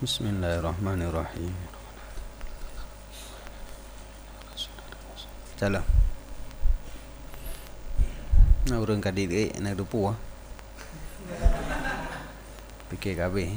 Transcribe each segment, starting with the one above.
Bismillahirrahmanirrahim. Salam. Nak urang kadik nak dupu ah. Fikir kabeh.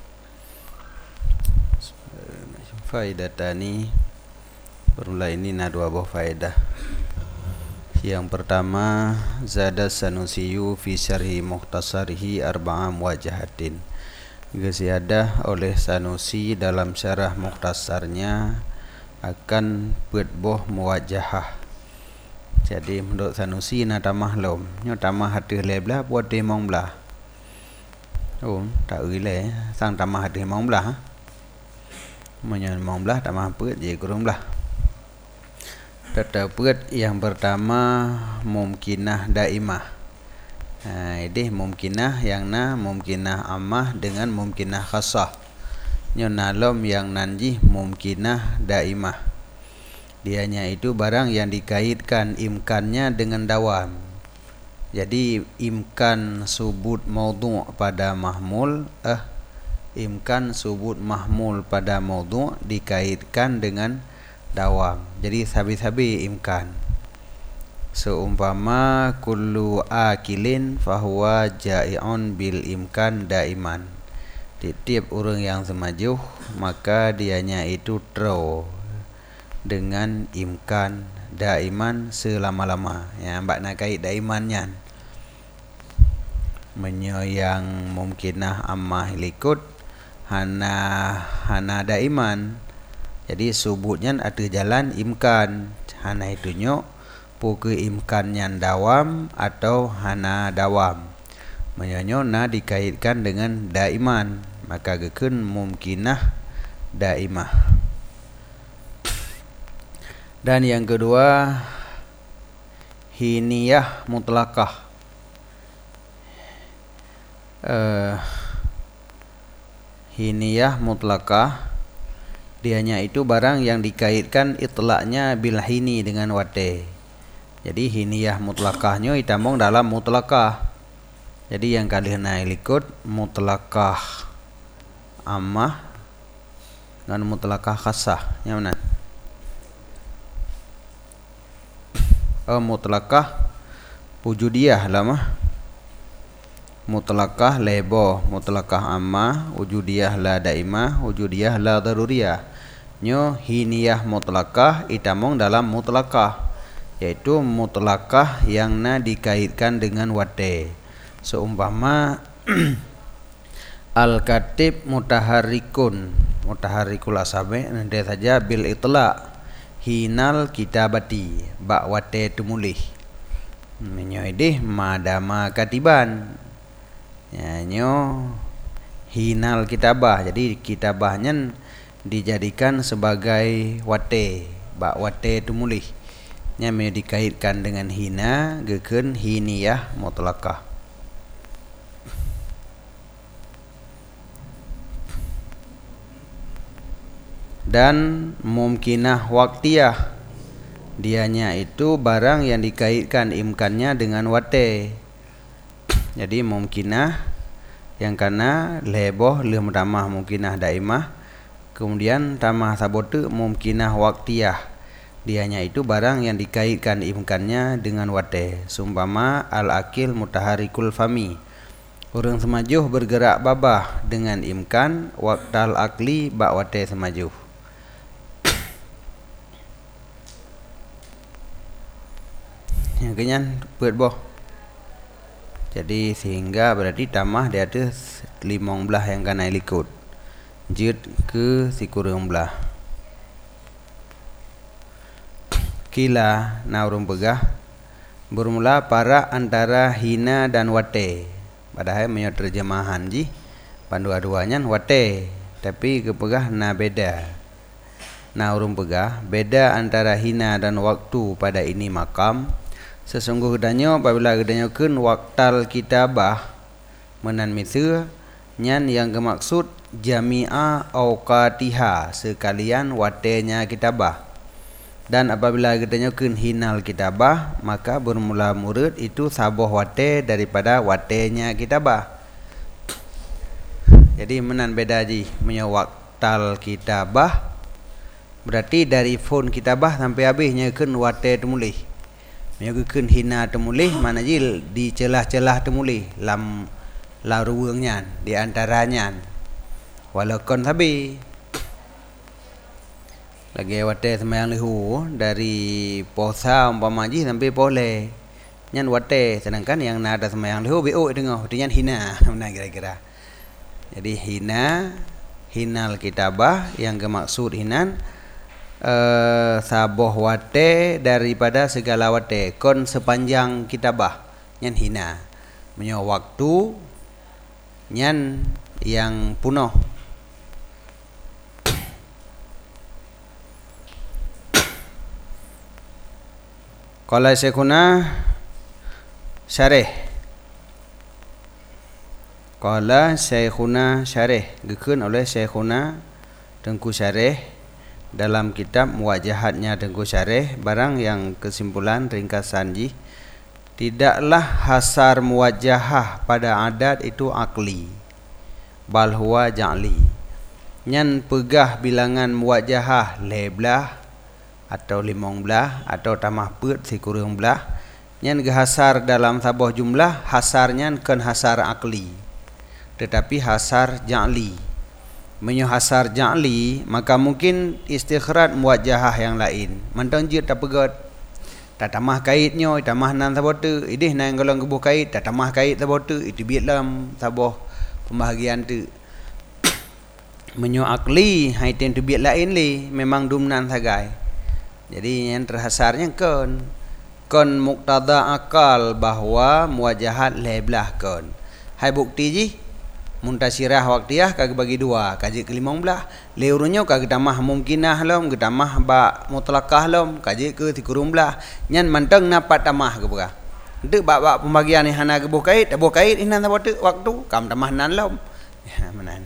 Faedah tani bermula ini nak dua buah faedah. Yang pertama, zada Sanusiyu fi syarhi mukhtasarihi arba'a muwajahatin. Ziyadah oleh Sanusi dalam syarah mukhtasarnya akan buah muwajahah. Jadi menurut Sanusi na tamah lom, nyo tamah hati leblah buat demong belah. Oh, tak rile sang tamah hati mong belah. Menyan mong belah tamah put je kurung belah. Tetaput yang pertama mumkinah daimah. Ini mumkinah yang na mumkinah ammah dengan mumkinah khassah. Nyo nalom yang nanji mumkinah daimah. Dianya itu barang yang dikaitkan imkannya dengan dawam. Jadi imkan subut maudhu' pada mahmul, imkan subut mahmul pada maudhu' dikaitkan dengan dawam. Jadi sabi-sabi imkan. Seumpama kullu akilin fahuwa ja'i'un bil imkan daiman. Tiap orang yang semajuh maka dianya itu tro dengan imkan daiman selama-lama. Ya, mbak nak kait daimannya. Menyoyang mumkinah ammah likut hana daiman. Jadi subutnya ada jalan imkan. Hana itu nyok puke imkannya dawam atau hana dawam. Menyanyo na dikaitkan dengan daiman, maka gekun mumkinah daimah. Dan yang kedua, hiniyah mutlakah. Hiniyah mutlakah, dianya itu barang yang dikaitkan itlaknya bil hini dengan wate. Jadi hiniyah mutlakahnya itamong dalam mutlakah. Jadi yang kali na ikut mutlakah ammah dengan mutlakah khassah. Yang mana? Mutlakah wujudiyah lah mah. Mutlakah lebo, mutlakah ammah, wujudiyah la daimah, wujudiyah la daruriyah. Nyo hiniyah mutlakah itamong dalam mutlakah, yaitu mutlakah yang na dikaitkan dengan wate. Seumpama al-katib mutaharrikun, mutaharrikul asabe nanti saja bil itlaq hinal kitabati ba wate tumulih. Menyoidih madama katiban. Ya, nyo hinal kitabah. Jadi kitabahnya dijadikan sebagai wate, ba wate tumulih. Nya me dikaitkan dengan hina gekun hiniyah mutlakah. Dan mumkinah waktiyah, dianya itu barang yang dikaitkan imkannya dengan wate. Jadi mumkinah yang kana leboh lem tamah mumkinah daimah, kemudian tamah sabote mumkinah waktiyah. Dianya itu barang yang dikaitkan imkannya dengan wate. Sumpama al-akil mutaharikul fami. Orang semajuh bergerak babah dengan imkan waktal akli bak wate semajuh. Yang kenyan buat boh. Jadi sehingga berarti tamah di atas 15 yang kana ikut. Jid ke si kurang belah. Kila na urung pegah bermula para antara hina dan wate. Padahal menyo terjemahan ji pandua-duanya wate, tapi kepegah na beda. Na urung pegah beda antara hina dan waktu pada ini makam. Sesungguhnya apabila gedanya kun waktal kitabah menan mithu nyan yang kemaksud jami'a awqatiha sekalian watenya kitabah. Dan apabila gedanya kun hinal kitabah maka bermula murid itu sabuh wate daripada watenya kitabah. Jadi menan beda ji punya waktal kitabah. Berarti dari phone kitabah sampai habisnya keun wate temulih. Nya keun hina temulih mana ji di celah-celah temulih lam ruangnya di antaranya. Walaupun tapi lagi wate semayang lihu dari posa umpama ji sampai boleh. Nyan wate sedangkan yang nada semayang lihu BO dengoh dengan hina mana kira-kira. Jadi hinal kitabah yang kemaksud hinan saboh wate daripada segala wate kon sepanjang kitabah nyan hina menyo waktu nyan yang punoh. Qala Syekhuna syarih. Qala Syekhuna syarih gekeun oleh Syekhuna Tengku Syarih dalam kitab Muwajahatnya Tengku Syarih barang yang kesimpulan ringkasan ji tidaklah hasar muwajahah pada adat itu akli bal huwa ja'li. Nyan pegah bilangan muwajahah leblah atau 15 atau tamah peut sikurung belah nyan gehasar dalam sabuh jumlah hasarnya kan hasar akli tetapi hasar ja'li. Menyo hasar ja'li maka mungkin istikhraj muwajahah yang lain mantang je tak pegat tak tamah kaitnya tamah nan sabuh tu idih nan golong gebuh kait tak tamah kait sabuh tu itu biat dalam sabuh pembahagian tu. Menyo akli haitin tu biat lain li memang dumnan sagai. Jadi yang terhasarnya kon muktada akal bahwa muwajahat leblah kon. Hai bukti ji muntasirah waktiyah kagak bagi dua kaji ke-15 leurunya kagak tamah mungkinah lom ke tamah ba mutlaqah lom kaji ke 13 nyan manteng napat tamah ke bega henteu ba pembagian ni hana ke buh kait inan waktu kam tamah nan lom ya menan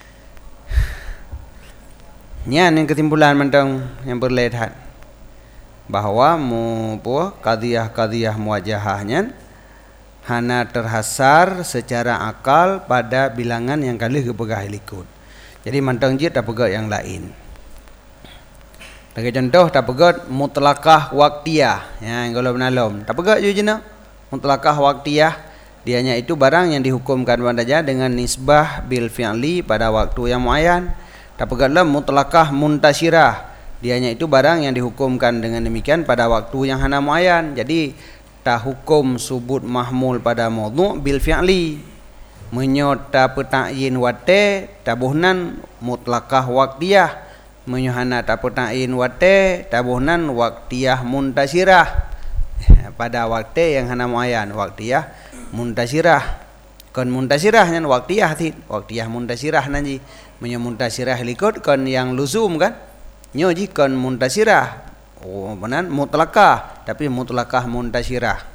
nyan yang kesimpulan manteng yang berlehat bahwa qadiyah muwajahahnya hana terhasar secara akal pada bilangan yang kali kepegah likut. Jadi mantang jid tak pegah yang lain. Bagi contoh tak pegah mutlaqah waktiyah. Ya kalau benalom tak pegah je jena mutlaqah waktiyah dianya itu barang yang dihukumkan padanya dengan nisbah bil fi'li pada waktu yang muayyan. Tak pegahlah mutlaqah muntasirah. Dianya itu barang yang dihukumkan dengan demikian pada waktu yang hana muayyan. Jadi ta hukum subut mahmul pada maudhu' bil fi'li menyota peta'yin wate tabuhnan mutlaqah waktiyah menyuhana ta peta'yin wate tabuhnan waktiyah muntasirah pada waktu yang hana muayyan waktiyah muntasirah kon muntasirah nyan waktiyah waktiyah muntasirah nanji menyo muntasirah likut kon yang luzum kan nyo ji kon muntasirah benar mutlaqah tapi mutlaqah muntasirah.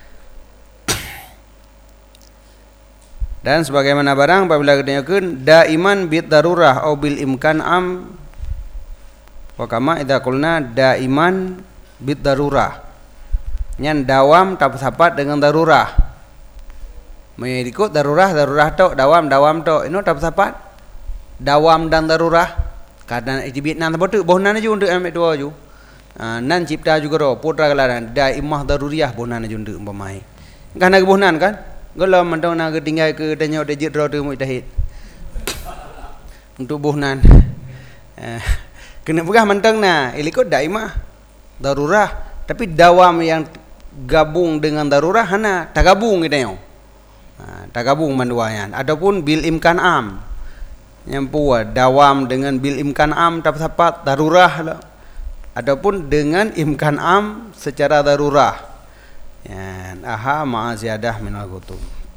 Dan sebagaimana barang apabila dinyatakan daiman bid darurah au bil imkan am wa kama idza qulna daiman bid darurah nyan dawam tak sapat dengan darurah mengikut darurah tok dawam tok ino tak sapat dawam dan darurah kadang ijibit nan betul bohnan aja untuk ambil dua ju nan cipta juga ro putra gelaran daimah daruriyah bohnan jundu umpamai kan nak bohnan kan kalau mantau nak tinggal ke tanya dejit ro tu mujtahid untuk bohnan kena pegah mantang na ilikut daimah darurah tapi dawam yang gabung dengan darurah hana tak gabung kita yo tak gabung manduayan ataupun bil imkan am yang puas dawam dengan bil imkan am tak sapat darurah lah adapun dengan imkan am secara darurah ya aha ma ziyadah min al-ghutub.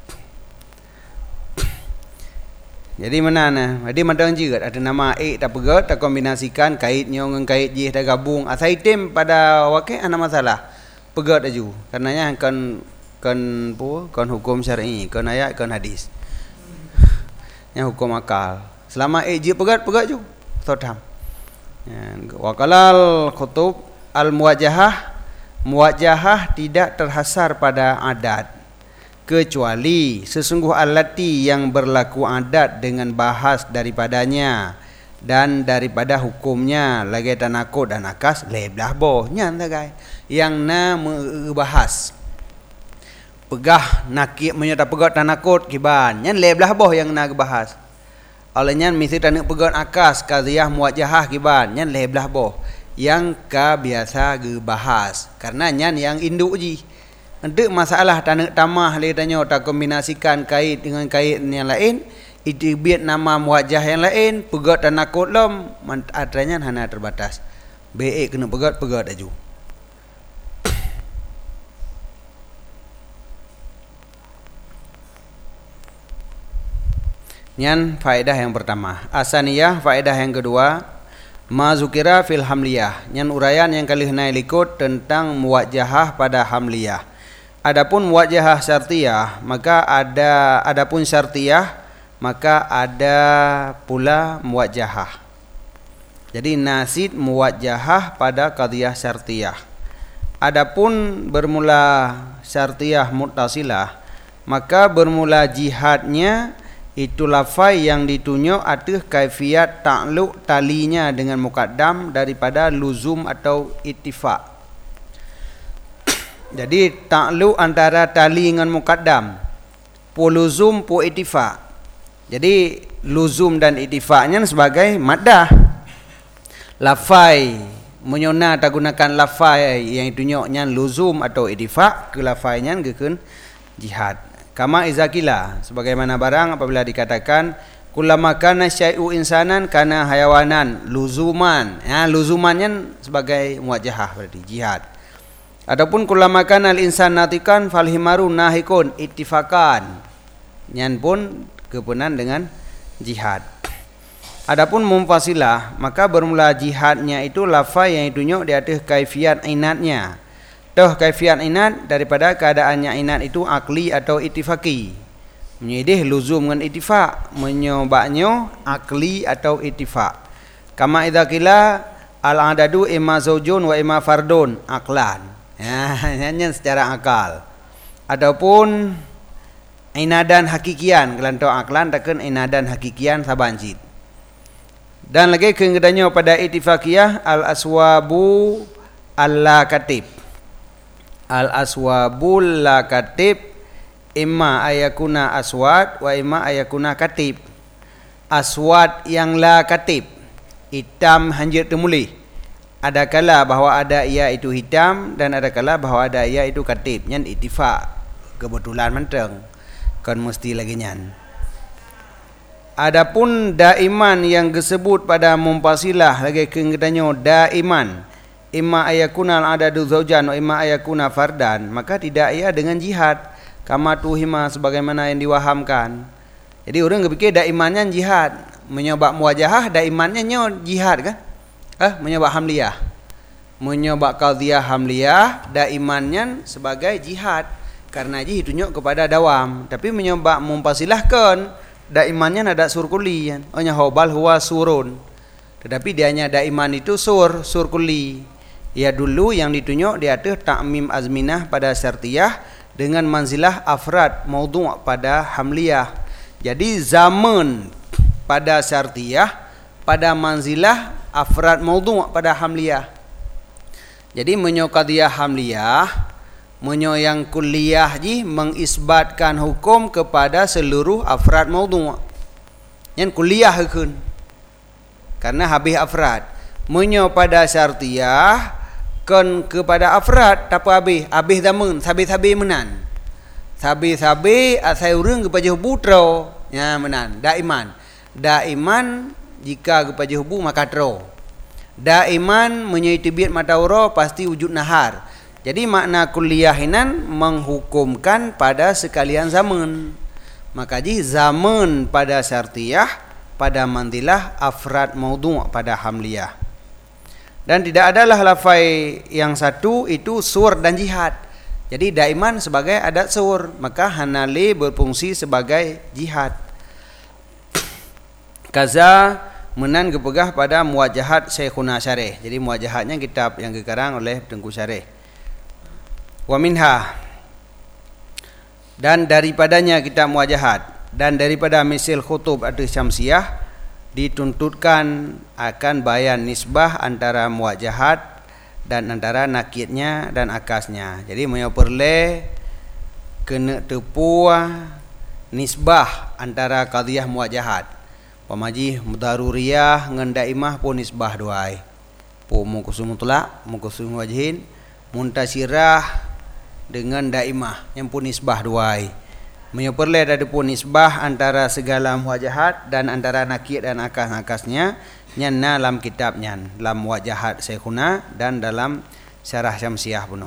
Jadi mana nah jadi mantang juga ada nama tak pegat tak kombinasikan kaitnya dengan kait je tak gabung asal item pada wakil ana masalah pegat aju karenanya kan hukum syar'i kan ayat kan hadis yang hukum akal selama je pegat ju totam Wakalal khutub al muwajahah tidak terhasar pada adat kecuali sesungguh allati yang berlaku adat dengan bahas daripadanya dan daripada hukumnya lagi tanakut dan akas leblah boh nyan tagai yang na membahas pegah nakik menyata pegat tanakut kiban nyan leblah boh yang na bahas olehnya misi tanak pegat akas qadhiyah muwajjahah kiban nyan leblah boh yang ka biasa gebahas karena nyan yang induk ji untuk masalah tanak tamah le tanya tak kombinasikan kait dengan kait yang lain itibit nama muwajjah yang lain pegat tanakut lom adanya hana terbatas be kena pegat aju nyan faedah yang pertama. Asaniyah faedah yang kedua, ma zukira fil hamliyah, nyan uraian yang kali henai likut tentang muwajjahah pada hamliyah. Adapun muwajjahah syartiyah, maka adapun syartiyah, maka ada pula muwajjahah. Jadi nasid muwajjahah pada qadhiyah syartiyah. Adapun bermula syartiyah muttasilah, maka bermula jihadnya itu lafai yang ditunjuk atas kaifiat ta'luq talinya dengan muqaddam daripada luzum atau ittifaq. Jadi ta'luq antara tali dengan muqaddam, pu luzum pu ittifaq. Jadi luzum dan ittifaqnya sebagai maddah. Lafai menyona tak gunakan lafai yang ditunjuknya luzum atau ittifaq ke lafainya gekeun jihad. Kama izakila sebagaimana barang apabila dikatakan kullama kana syai'u insanan kana hayawanan luzuman luzumannya sebagai muwajjahah berarti jihad. Adapun kullama kana al insan natikan fal himaru nahikun ittifaqan nyan pun kepunan dengan jihad. Adapun munfasilah maka bermula jihadnya itu lafaz yang ditunjuk di atas kaifiat inatnya. Toh kaifiat inat daripada keadaannya inat itu akli atau ittifaqi. Menyedih luzum dengan ittifaq, menyobaknya akli atau ittifaq. Kama idza qila al adadu imma zaujun wa imma fardun aqlan. Hanya secara akal. Adapun inadan hakikian kelantau aklan takkan inadan hakikian sabanjit. Dan lagi keengedanya pada ittifaqiyah al aswabu alla katib. Al aswabul la katib imma ayakuna aswad wa imma ayakuna katib. Aswad yang la katib hitam hanjir temuli. Ada kala bahawa ada ia itu hitam dan ada kala bahawa ada ia itu katib. Nyan ittifaq kebetulan menteng kan mesti lagi nyan. Adapun daiman yang disebut pada mumpasilah lagi keengedanya daiman imma ayakuna al-adadu zaujan wa imma ayakuna fardan, maka tidak ia dengan jihad kama tuhima sebagaimana yang diwahamkan. Jadi orang berfikir daimannya jihad, menyobak muwajahah daimannya jihad kan? Menyobak hamliyah. Menyobak qadhiyah hamliyah daimannya sebagai jihad karena ji ditunjuk kepada dawam, tapi menyobak mumpasilahkan daimannya ada surkuli kan. Ohnya hobal huwa surun. Tetapi dianya daiman itu sur kulli. Ya dulu yang ditunjuk di atas ta'mim azminah pada syartiyah dengan manzilah afrad maudhu' pada hamliyah. Jadi zaman pada syartiyah pada manzilah afrad maudhu' pada hamliyah. Jadi menyo qadhiyah hamliyah, menyo yang kulliyah ji mengisbatkan hukum kepada seluruh afrad maudhu'. Yang kulliyah keun. Karena habis afrad. Menyo pada syartiyah kan kepada afrad tapi habis zaman sabi menan asai urang kepada hubu ya menan daiman jika kepada hubu maka tro daiman menyaitibit matauro pasti wujud nahar. Jadi makna kulliyahinan menghukumkan pada sekalian zaman, maka ji zaman pada syartiyah pada mandilah afrad maudhu' pada hamliyah. Dan tidak adalah lafai yang satu itu sur dan jihad. Jadi daiman sebagai adat sur, maka hanali berfungsi sebagai jihad. Kaza menan kepegah pada muwajahat Syekhuna Syarih. Jadi muwajahatnya kitab yang dikarang oleh Tengku Syarih. Wa minha Dan daripadanya kitab Muwajahat dan daripada misil khutub atau syamsiah dituntutkan akan bayan nisbah antara muwajahat dan antara nakidnya dan akasnya. Jadi perle kena tepua nisbah antara qadhiyah muwajahat. Pamaji mudaruriyah ngan daimah pun nisbah duai. Pu muqasim mutlaq, muqasim wajhin, muntasirah dengan daimah yang pun nisbah duai. Perle ada pun nisbah antara segala muwajahat dan antara nakid dan akas-akasnya nyana dalam kitabnya, dalam Muwajahat Syekhuna dan dalam Syarah Syamsiah puno.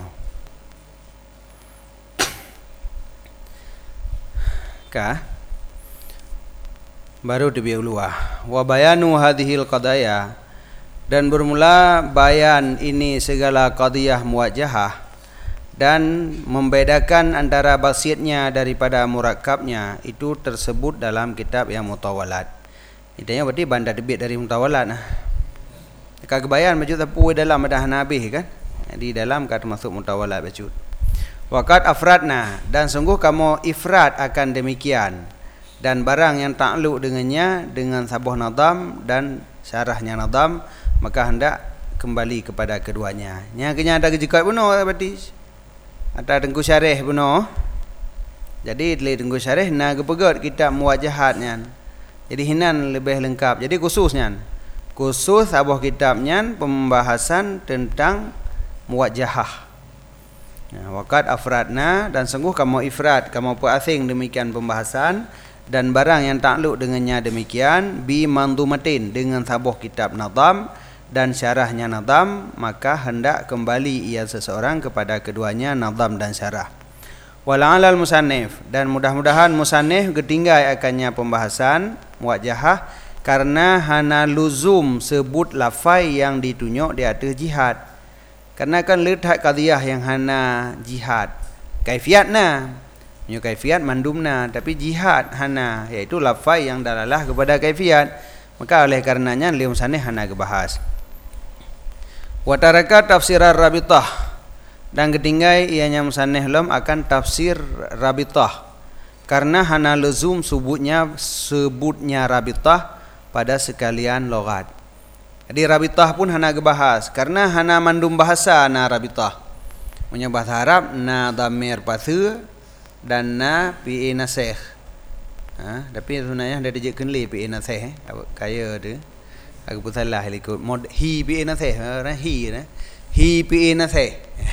Baru dibiuluah wa bayanu hadhil qadaya, dan bermula bayan ini segala qadiyah muwajahah dan membedakan antara basitnya daripada murakkabnya itu tersebut dalam kitab yang mutawalat. Idanya berarti bandar debit dari mutawalat nah. Kagebayan baju tapu dalam ada Hanabi kan. Di dalam kata masuk mutawalat baju. Waqad afradna, dan sungguh kamu ifrad akan demikian, dan barang yang takluk dengannya dengan sabuh nadam dan syarahnya nadam, maka hendak kembali kepada keduanya. Nya kena ada kejekat puno berarti. Ada tengku syarih puno. Jadi le tengku syarih na gepegot kitab Muwajahatnya. Jadi hinan lebih lengkap. Jadi khususnya khusus abuh kitabnya pembahasan tentang muwajahah. Waqad afradna, dan sungguh kamu ifrad, kamu asing demikian pembahasan, dan barang yang takluk dengannya demikian bi mandumatin, dengan sabuh kitab nadam dan syarahnya nadam, maka hendak kembali ia seseorang kepada keduanya nadam dan syarah. Wala'alal musannif, dan mudah-mudahan musannif ketinggai akannya pembahasan muwajahah karena hana luzum sebut lafai yang ditunjuk di atas jihad. Karena kan letak qadhiyah yang hana jihad kaifiatna, punya kaifiat mandumna, tapi jihad hana, iaitu lafai yang dalalah kepada kaifiat. Maka oleh karenanya beliau musannif hana kebahas. Wa taraka tafsir ar-rabithah, dan ketinggai ianya musannif lam akan tafsir rabithah karena hana luzum sebutnya rabithah pada sekalian logat. Jadi rabithah pun hana kebahas karena hana mandum bahasa na rabithah. Punya bahasa Arab na dhamir pathu dan na pi nasikh. Tapi sebenarnya ada dijek kenli pi nasikh kaya tu. Aku pun salah ikut mod hi pi nasikh, hi na. Hi pi nasikh.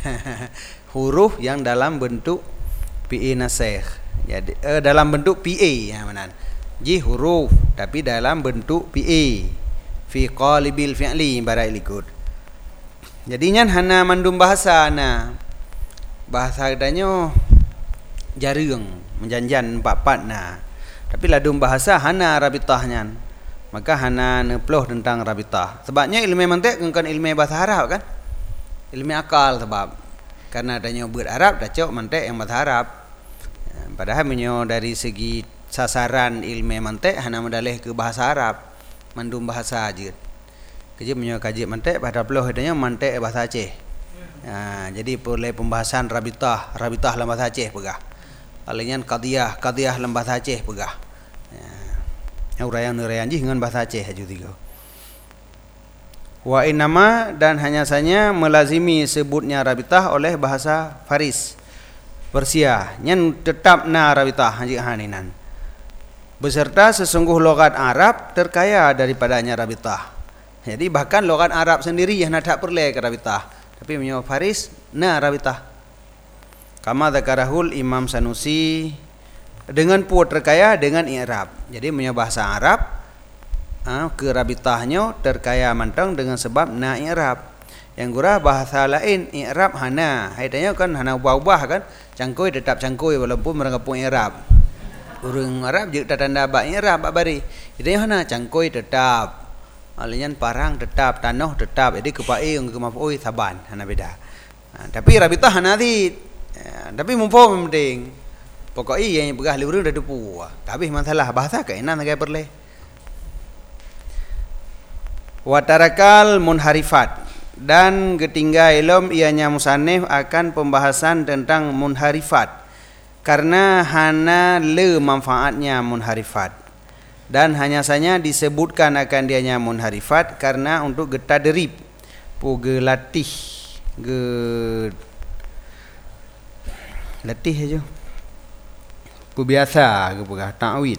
Huruf yang dalam bentuk pi nasikh. Jadi dalam bentuk pa ya mana. Ji huruf tapi dalam bentuk pa. Fi qalibil fi'li barai ikut. Jadinya hana mandum bahasa na. Bahasa katanya jarang menjanjan 4-4 nah. Tapi ladum bahasa hana rabithahnya. Maka hana neploh tentang rabithah. Sebabnya ilmu mantik kan ilmu bahasa Arab kan. Ilmu akal sebab karena adanya ber Arab dah cok mantik yang bahasa Arab. Padahal menyo dari segi sasaran ilmu mantik hana mendalih ke bahasa Arab. Mandum bahasa aja. Kerja menyo kaji mantik pada ploh adanya mantik bahasa Aceh. Jadi boleh pembahasan rabithah dalam bahasa Aceh pegah. Alanya qadhiyah dalam bahasa Aceh pegah. Urayan jih dengan bahasa Aceh aja tiga. Wa inama, dan hanya saja melazimi sebutnya rabithah oleh bahasa Faris Persia. Nyen tetap na rabithah haji haninan. Beserta sesungguh logat Arab terkaya daripadanya rabithah. Jadi bahkan logat Arab sendiri yang tak perlu ke rabithah. Tapi menyo Faris na rabithah. Kama dzakarahul Imam Sanusi, dengan pun terkaya dengan i'rab. Jadi punya bahasa Arab ke rabithahnya terkaya mantang dengan sebab na i'rab. Yang gurah bahasa lain i'rab hana. Haitanya kan hana ubah-ubah kan. Cangkoi tetap cangkoi walaupun mereka pun i'rab. Urang Arab je tanda ba i'rab bari. Jadi hana cangkoi tetap. Alian parang tetap, tanah tetap. Jadi kepai ke maf'ul saban hana beda. Tapi rabithah hana di. Tapi mufhum penting. Pokoknya yang begah liur dah depu. Habis masalah bahasa ke enak nak perle. Wa tarakal munharifat, dan ketinggai ilm ianya musannif akan pembahasan tentang munharifat. karena hana le manfaatnya munharifat, dan hanya saja disebutkan akan dianya munharifat karena untuk getah derib puge latih latih aja biasa ke pegah ta'wid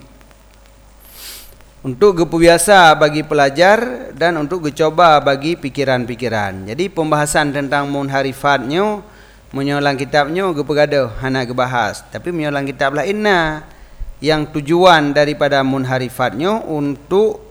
untuk biasa bagi pelajar dan untuk coba bagi pikiran-pikiran. Jadi pembahasan tentang munharifatnya menyolang kitabnya pegada hana bahas, tapi menyolang kitab lainnya yang tujuan daripada munharifatnya untuk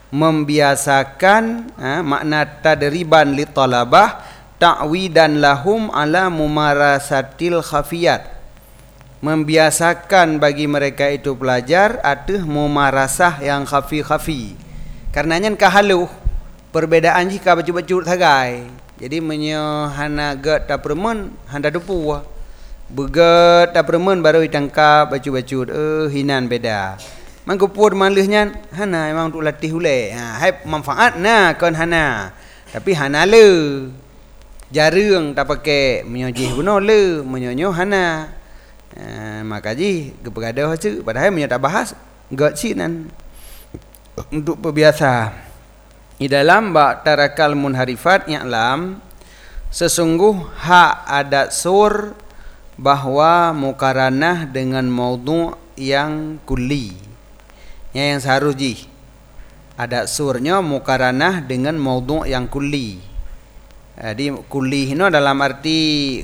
membiasakan makna tadriban li talabah ta'widan lahum ala mumarasatil khafiyat, membiasakan bagi mereka itu pelajar atuh mumarasah yang khafi-khafi. Karenanya kahaluh perbedaan jika baju-baju tagai. Jadi menyo hana get tapremen handa depu. Beget tapremen baru ditangkap baju-baju hinan beda. Mangkupur malihnya hana memang untuk latih ule. Hai manfaat nah kon hana. Tapi hana le. Jarang tak pakai menyojih guna le, menyonyo hana. Maka ji kepada tu padahal menyata bahas got sinan untuk perbiasa di dalam bab tarakal munharifat i'lam sesungguh hak adat sur bahwa mukaranah dengan maudhu' yang kulli yang seharus ji adat surnya mukaranah dengan maudhu' yang kulli. Jadi kulli ini dalam arti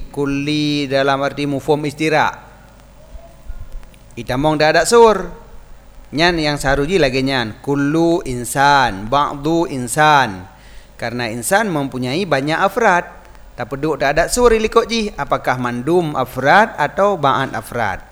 mufhum istira' itamong dah ada sur nyan yang saruji lagi nyan kullu insan ba'du insan, karena insan mempunyai banyak afrad tak peduk tak ada sur ilikok ji apakah mandum afrad atau ba'an afrad.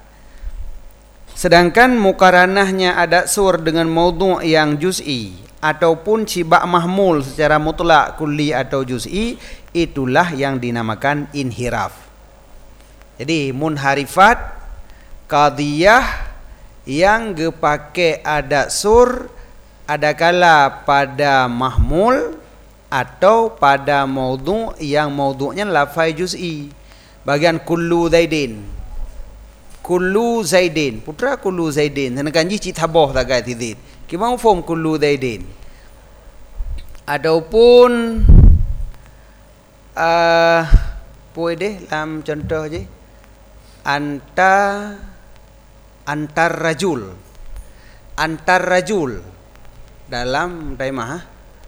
Sedangkan mukaranahnya ada sur dengan maudhu' yang juz'i ataupun cibak mahmul secara mutlak kulli atau juz'i, itulah yang dinamakan inhiraf. Jadi munharifat qadiyah yang gepake adat sur adakala pada mahmul atau pada maudhu' yang maudhu'nya lafai juz'i. Bagian kullu zaidin putra kullu zaidin senakan ji citabah tagai tidit kimau form kullu zaidin ataupun puede dalam contoh je antar rajul dalam taimah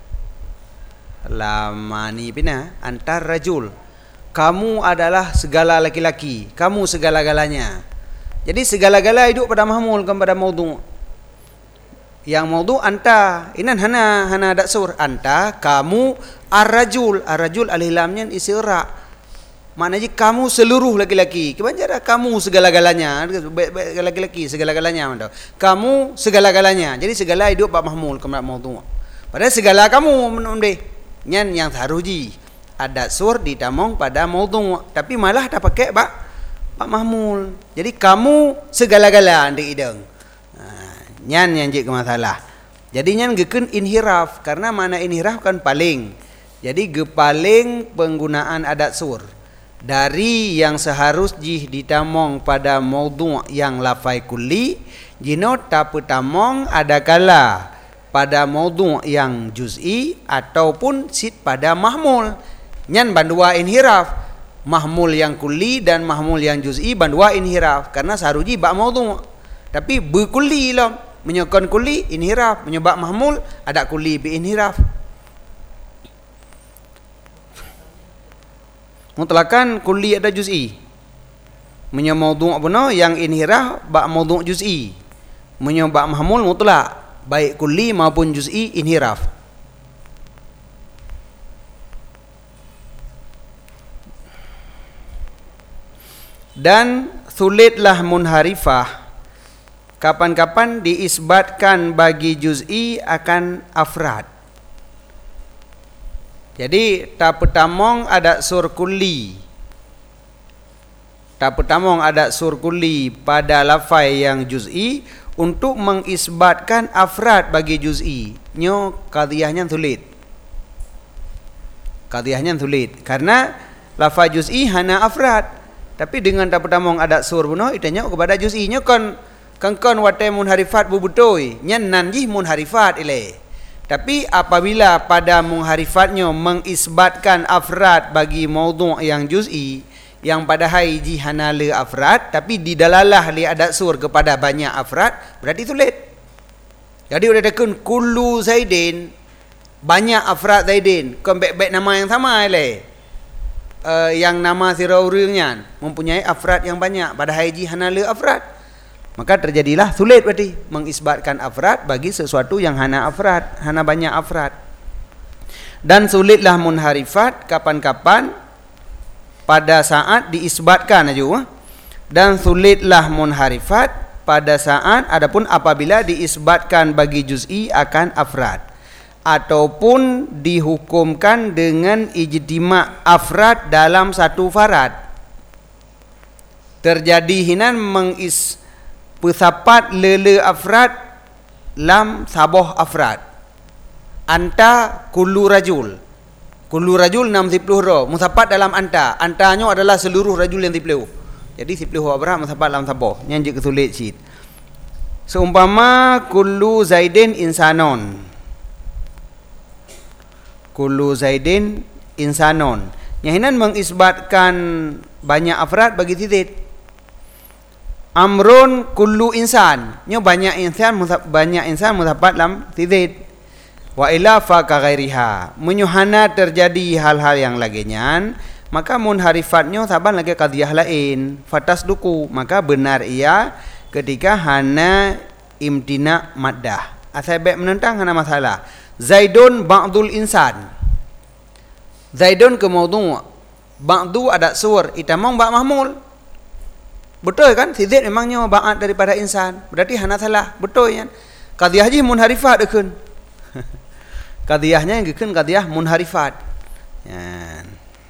lama ni pina antar rajul, kamu adalah segala laki-laki, kamu segala-galanya. Jadi segala-gala hidup pada mahmul kan pada maudhu'. Yang maudhu' anta inan hana ada sur anta kamu ar-rajul alif lamnya isra'. Maknanya kamu seluruh laki-laki. Kebanyakan kamu segala-galanya. Laki-laki segala-galanya. Kamu segala-galanya. Jadi segala hidup bab mahmul kemat maudhu'. Padahal segala kamu menundih. Nyan yang taruji. Ada sur ditamong pada maudhu'. Tapi malah tak pakai bab mahmul. Jadi kamu segala-gala andi ideng. Nyan yang jadi masalah. Jadi nyan geken inhiraf. Karena mana inhiraf kan paling. Jadi gepaling penggunaan adat sur. Dari yang seharus jih ditamong pada maudhu' yang lafai kulli jino taputamong adakala pada maudhu' yang juz'i ataupun sit pada mahmul. Nyan bandua inhiraf mahmul yang kulli dan mahmul yang juz'i bandua inhiraf karena saruji bak maudhu'. Tapi berkulli lah menyokon kulli inhiraf, menyebab mahmul ada kulli bi inhiraf. Mutlakan kulli ada juz'i. Menyo maudhu' benar yang inhiraf bak maudhu' juz'i. Menyo bak mahmul mutlak baik kulli maupun juz'i inhiraf. Dan sulitlah munharifah kapan-kapan diisbatkan bagi juz'i akan afrad. Jadi tak pertamong ada sur kulli. Tak pertamong ada sur kulli pada lafai yang juz'i untuk mengisbatkan afrad bagi juz'i. Nyo qadiyahnya sulit. Karena lafai juz'i hana afrad. Tapi dengan dapat damong adat sur buno itanya kepada juz'i nya kon wate munharifat bubutoi nyan nanjih munharifat ile. Tapi apabila pada munharifatnya mengisbatkan afrad bagi maudhu' yang juz'i yang pada hai jihana le afrad tapi didalalah li adat sur kepada banyak afrad berarti sulit. Jadi udah dekun kullu zaidin banyak afrad zaidin kon baik nama yang sama ile. Yang nama siraurnya mempunyai afrad yang banyak pada hai jihana le afrad. Maka terjadilah sulit berarti mengisbatkan afrad bagi sesuatu yang hana afrad, hana banyak afrad. Dan sulitlah munharifat kapan-kapan pada saat diisbatkan aja. Dan sulitlah munharifat pada saat adapun apabila diisbatkan bagi juz'i akan afrad ataupun dihukumkan dengan ijtima' afrad dalam satu farad. Terjadi hinan pesapat lele afrad lam saboh afrad anta kullu rajul 60 ro musapat dalam antanya adalah seluruh rajul yang 10. Jadi 10 abrah musapat dalam saboh nyanji kesulit cit. Seumpama kullu zaidin insanon nyahinan mengisbatkan banyak afrad bagi titik. Amrun kullu insan nya banyak insan musapat dalam titik. Wa ila fa ka ghairiha menyuhana terjadi hal-hal yang laginya maka munharifatnya saban lagi qadhiyah lain fatas duku maka benar ia ketika hana imtina maddah asabek menentang hana masalah. Zaidun ba'dul insan Zaidun ke maudhu' ba'du adat sur itamong ba' mahmul. Betul kan? Sidik memangnya ba'at daripada insan. Berarti hana salah. Betul kan? Qadhiyah ji munharifat dekun. Qadhiyahnya yang dekun qadhiyah munharifat. Yan.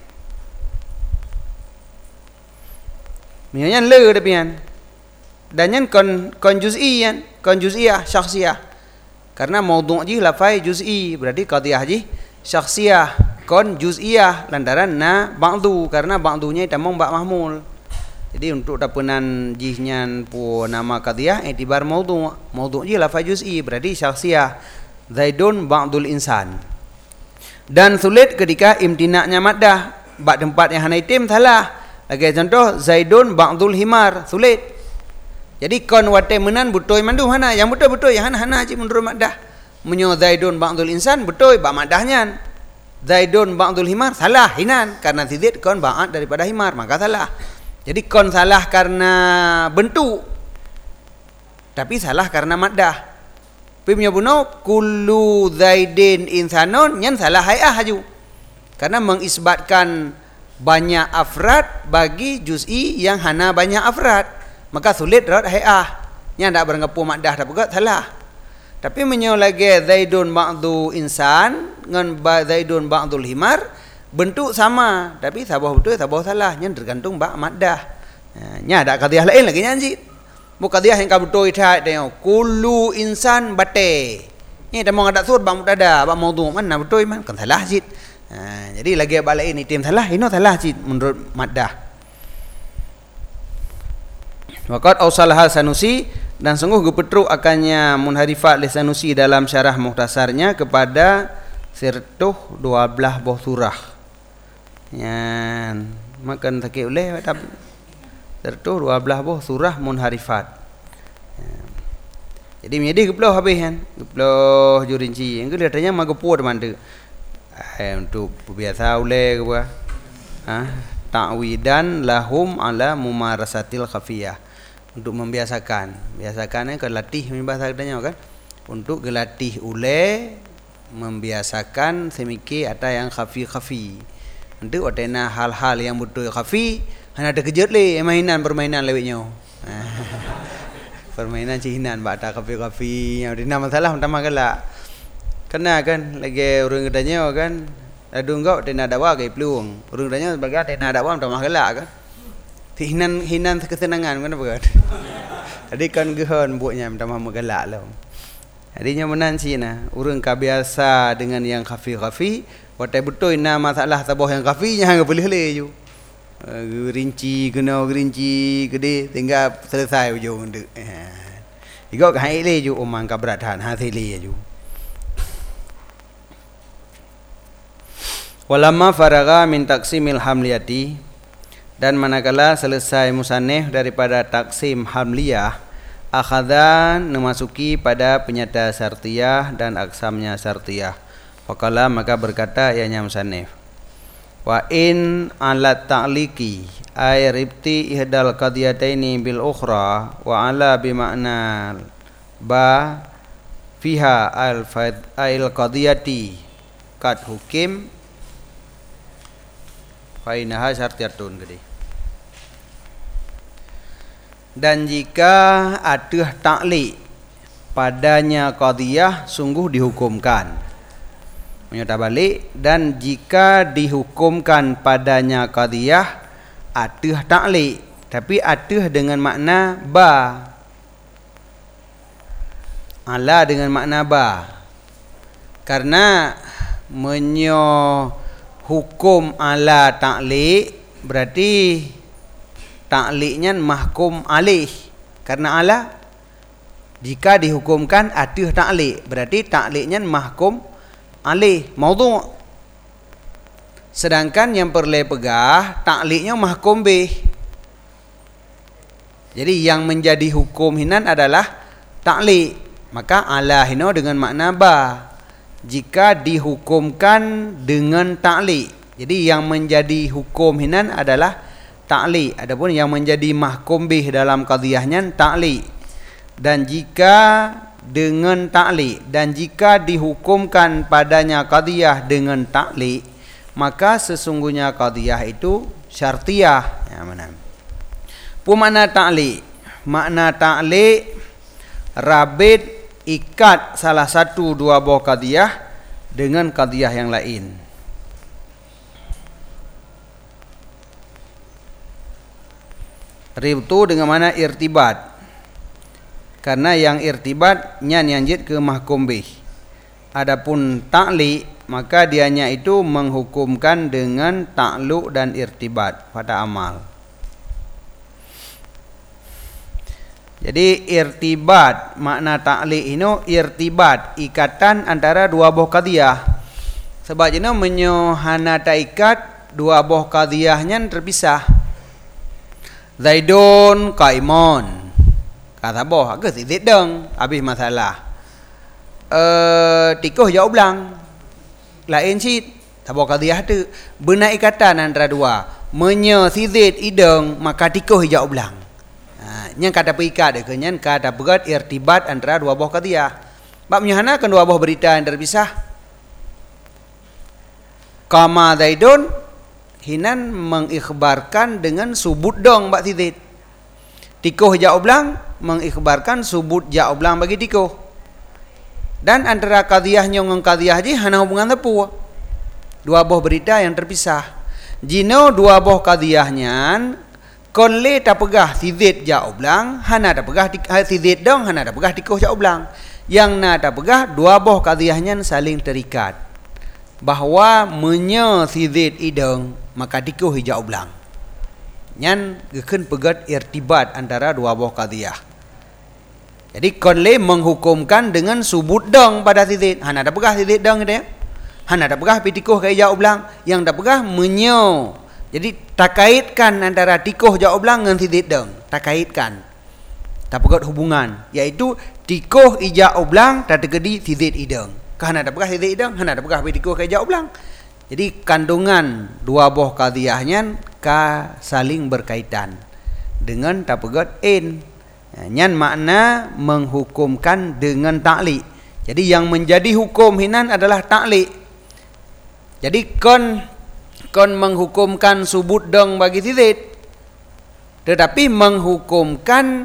Misalnya le depian. Dan yang kon juz'i yan, kon juz'iyah syakhsiyah. Karena maudhu' ji lafai juz'i, berarti qadhiyah ji syakhsiyah. Kon juz'iyah lantaran na ba'du karena ba'dunya itamong ba' mahmul. Jadi untuk dapunan jihnya pu nama qadhiyah itibar maudhu' ji lafaz juz'i berarti syakhsiyah. Zaidun ba'dul insan. Dan sulit ketika imtina'nya maddah ba' tempat yang hana itim salah. Lagi contoh Zaidun ba'dul himar sulit. Jadi kon wate menan betul mandu hana yang betul yang hana ji menurut maddah. Menyo Zaidun ba'dul insan betul ba' maddahnya. Zaidun ba'dul himar salah hinan karena titik kon ba'at daripada himar maka salah. Jadi kon salah karena bentuk tapi salah karena maddah. Pimnya buno kullu zaidin insanun nyan salah hayah haju. Karena mengisbatkan banyak afrad bagi juz'i yang hana banyak afrad. Maka sulit rad hayah. Nya ndak berengapu maddah tak pegat salah. Tapi menyo lagi zaidun ba'du insan ngan zaidun ba'dul himar bentuk sama tapi sabah betul sabah salah nya tergantung ba' maddah. Nya ada qadhiyah lain lagi nyanji. Bu qadhiyah yang ka betul ita tengok kullu insan bate. Ni dah mau ada sur ba' mubtada ba' maudhu' mana betul man kan salah jid. Jadi lagi ba' lain itim salah ino salah jid menurut maddah. Waqad ausalha Sanusi dan sungguh gepetruk akannya munharifat li Sanusi dalam syarah mukhtasarnya kepada sirtuh 12 buah surah. Yan makan sakit oleh tapi sirtuh 12 buah surah munharifat. Jadi menjadi geploh habis kan. Geploh jurinci. Engko lihatnya magepur mande. Untuk biasa oleh ke apa? Ta'widan lahum ala mumarasatil khafiyah. Untuk biasakannya kan latih bahasa katanya kan. Untuk gelatih ule membiasakan semiki ada yang khafi. Untuk otena hal-hal yang betul khafi, hanya ada kejut le permainan lewatnya. Permainan cihinan bata khafi yang dina masalah utama galak. Kena kan lagi urang gedanya kan. Adu engkau tena dawa ke peluang. Urang gedanya sebagai tena dawa utama galak kan. Hinan kesenangan kan apa kan. Jadi kan gehon buatnya utama galak lah. Hadinya menan Cina, urang kabiasa dengan yang khafi, watai betul na masalah tabah yang khafinya hang boleh le ju. Gerinci kena gerinci gede tinggal selesai ujung tu. Ikut hai le ju omang ka berat han ha thili ju. Walamma faraga min taqsimil hamliyati, dan manakala selesai musannif daripada taksim hamliyah, akhadhan memasuki pada penyata syartiyah dan aksamnya syartiyah. Faqala maka berkata ianya musannif, wa in ala ta'liqi ay ribti ihdal qadiyataini bil ukhra wa ala bima'na ba fiha al qadiyati qad hukim fa inaha syartiyatun gede. Dan jika ada ta'liq padanya qadiyah sungguh dihukumkan. Menyata balik, dan jika dihukumkan padanya qadiyah ada ta'liq, tapi ada dengan makna ba, ala dengan makna ba. Karena hukum ala ta'liq berarti ta'liqnya mahkum alih. Karena ala jika dihukumkan ada ta'liq berarti ta'liqnya mahkum alih maudhu'. Sedangkan yang perle pegah ta'liqnya mahkum bih. Jadi yang menjadi hukum hinan adalah ta'liq, maka ala hino dengan makna ba jika dihukumkan dengan ta'liq. Jadi yang menjadi hukum hinan adalah ta'liq, adapun yang menjadi mahkum bih dalam qadiyahnya ta'liq. Dan jika dengan ta'liq, dan jika dihukumkan padanya qadiyah dengan ta'liq, maka sesungguhnya qadiyah itu syartiyah. Ya, mana? Makna ta'liq, makna ta'liq rabit, ikat salah satu dua buah qadiyah dengan qadiyah yang lain. Ribtu dengan mana irtibat, karena yang irtibat nyanjit ke mahkum bih. Adapun ta'liq maka dianya itu menghukumkan dengan ta'luq dan irtibat pada amal. Jadi irtibat, makna ta'liq ini irtibat, ikatan antara dua buah qadiyah. Sebab jenis menyohana ikat dua buah qadiyahnya terpisah. Zaidun qaimun, kata boh agak sedikit deng habis masalah. Tikuh jauh belang lain sit tabok qadiyah tu benar ikatan antara dua menyesizit ideng maka tikuh jauh belang. Yang kata perikat dia kenyan kata berat irtibat antara dua buah qadiyah. Bab menyahana kan dua buah berita yang terpisah. Kama Zaidun hinan mengikhbarkan dengan subut dong bak sizit. Tikuh jauh belang mengikhbarkan subut jauh belang bagi tikuh. Dan antara qadiyahnya dengan qadiyah je hana hubungan tepu. Dua buah berita yang terpisah. Jino dua buah qadiyahnya konle tak pegah sizit jauh belang, hana tak pegah sizit dong, hana tak pegah tikuh jauh belang. Yang na tak pegah dua buah qadiyahnya saling terikat. Bahawa menyesizit ideng maka tikuh jauh belang. Nyan gekeun pegat irtibat antara dua buah qadiyah. Jadi konle menghukumkan dengan subut dong pada sizit. Hana tak pegah sizit dong dia. Hana tak pegah pitikuh kai jauh belang, yang tak pegah menyo. Jadi tak kaitkan antara tikuh jauh belang dengan sizit dong. Tak kaitkan. Tak pegat hubungan, iaitu tikuh jauh belang tak terjadi sizit ideng. Hana tak pegah sizit ideng, hana tak pegah pitikuh kai jauh belang. Jadi kandungan dua buah qadiyahnya ka saling berkaitan dengan tak pegat in. Nyan makna menghukumkan dengan ta'liq. Jadi yang menjadi hukum hinan adalah ta'liq. Jadi kon menghukumkan subut dong bagi sizit, tetapi menghukumkan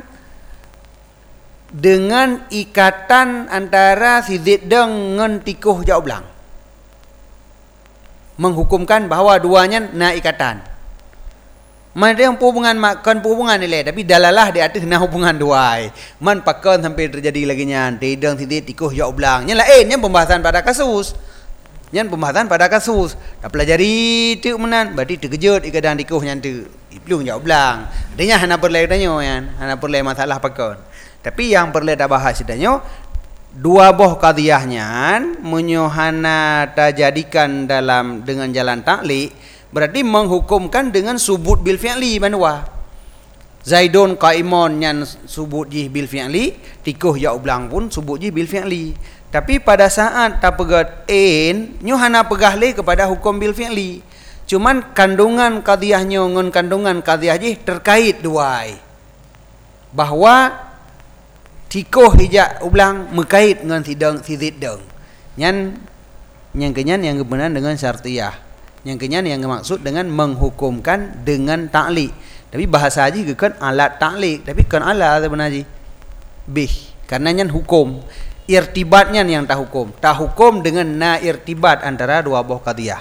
dengan ikatan antara sizit dong dengan tikuh jauh belang. Menghukumkan bahawa duanya na ikatan. Mana yang hubungan makan hubungan ni tapi dalalah di atas na hubungan dua. Man pakan sampai terjadi lagi nyan tidang sidit tikuh jauh belang. Nya lain yang pembahasan pada kasus. Nyan pembahasan pada kasus. Dah pelajari tu menan, berarti terkejut ikadang dikuh nyan tu. Iplung jawab belang. Adanya hana perlu tanya yan, hana perlu masalah pakon. Tapi yang perlu dah bahas sedanya dua boh qadhiyah nyan menyohana tajadikan dalam dengan jalan taklik, berarti menghukumkan dengan subut bil fi'li banwa. Zaidun qaimun nyan subut jih bil fi'li, tikuh jawab belang pun subut jih bil fi'li. Tapi pada saat tak pegat nyo hana pegah le kepada hukum bil fi'li. Cuman kandungan qadhiyahnya ngan kandungan qadhiyah je terkait duai. Bahawa tikoh hijak ulang mekait ngan sidang sidit deng. Nyan yang kenyan yang kebenaran dengan syartiyah. Yang kenyan yang maksud dengan menghukumkan dengan ta'liq. Tapi bahasa haji kan alat ta'liq, tapi kan alat sebenarnya bih. Karena nyan hukum. Irtibatnya yang tak hukum dengan na irtibat antara dua buah qadhiyah.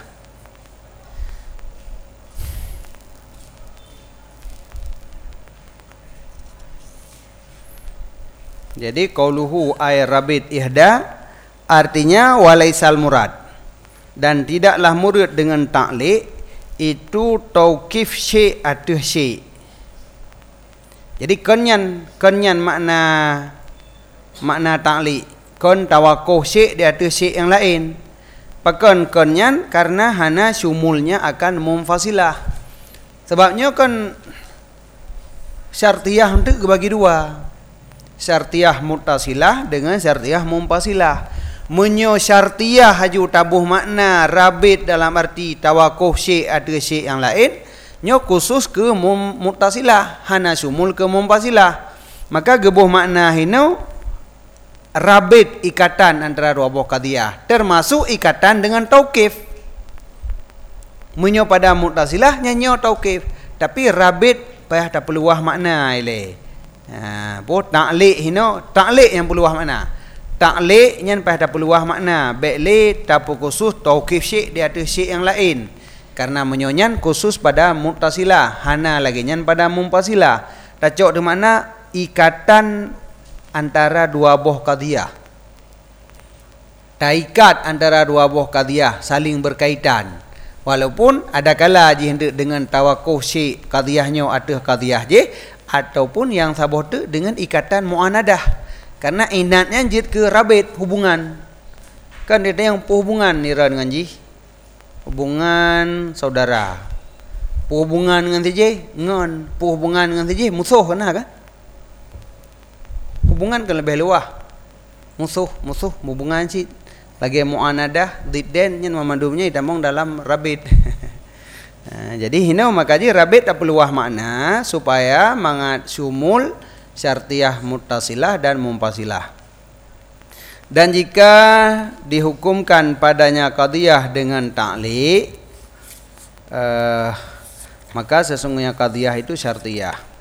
Jadi qauluhu ay rabit ihda artinya walaisal murad, dan tidaklah murad dengan ta'liq itu tauqif syai' atau syai'. Jadi kenyan makna ta'liq. Kon tawakuh syek di atas syek yang lain. Pakan konyan karena hana syumulnya akan munfasilah. Sebabnya kan syartiyah itu bagi dua. Syartiyah muttasilah dengan syartiyah munfasilah. Menyo syartiyah haju tabuh makna rabit dalam arti tawakuh syek atas syek yang lain, nyo khusus ke muttasilah, hana syumul ke munfasilah. Maka gebuh makna hino rabit ikatan antara dua buah qadhiyah, termasuk ikatan dengan tauqif. Menyo pada mu'tazilah nyanyo tauqif, tapi rabit payah tak peluah makna ile. Bo ta'liq hino, ta'liq yang peluah makna. Ta'liq nyan payah tak peluah makna, bekle tak khusus tauqif syek di atas syek yang lain. Karena menyonyan khusus pada mu'tazilah, hana lagi nyan pada munfasilah. Tacok de makna ikatan antara dua buah qadhiyah. Taikat antara dua buah qadhiyah saling berkaitan. Walaupun ada kala je hendak dengan tawakuh syek qadhiyahnya atas qadhiyah je, ataupun yang sabah tu dengan ikatan mu'anadah. Karena inatnya jid ke rabit hubungan. Kan dia yang hubungan nira dengan ji. Hubungan saudara. Hubungan dengan je ngan, hubungan dengan je musuh kena kan? Hubungan kan lebih luas. Musuh hubungan si lagi mu'anadah didden nyen memandumnya ditambung dalam rabit. Jadi hina makaji rabit tak peluah makna supaya mangat syumul syartiyah muttasilah dan munfasilah. Dan jika dihukumkan padanya qadhiyah dengan ta'liq, maka sesungguhnya qadhiyah itu syartiyah.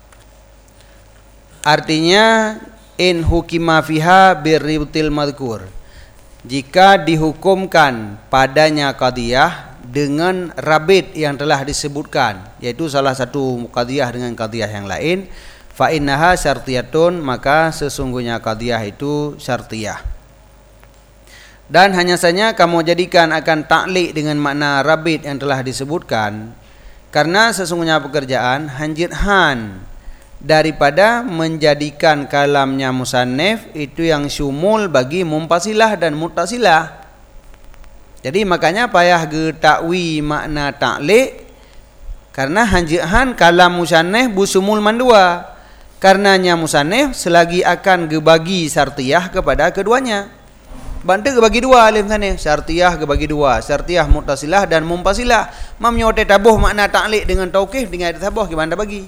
Artinya in hukima fiha birribtil madhkur, jika dihukumkan padanya qadhiyah dengan rabit yang telah disebutkan, yaitu salah satu qadhiyah dengan qadhiyah yang lain, fa innaha syartiyatun, maka sesungguhnya qadhiyah itu syartiyah. Dan hanya saja kamu jadikan akan ta'liq dengan makna rabit yang telah disebutkan, karena sesungguhnya pekerjaan hanjithan daripada menjadikan kalamnya musannif itu yang syumul bagi munfasilah dan muttasilah. Jadi makanya payah ge takwi makna ta'liq, karena hanjihan kalam musannif busumul mandua. Karenanya musannif selagi akan ge bagi syartiyah kepada keduanya. Bantu ke bagi dua alim sana, syartiyah ke bagi dua, syartiyah muttasilah dan munfasilah. Mamnya otak tabuh makna ta'liq dengan tauqif dengan ada tabuh gimana bagi?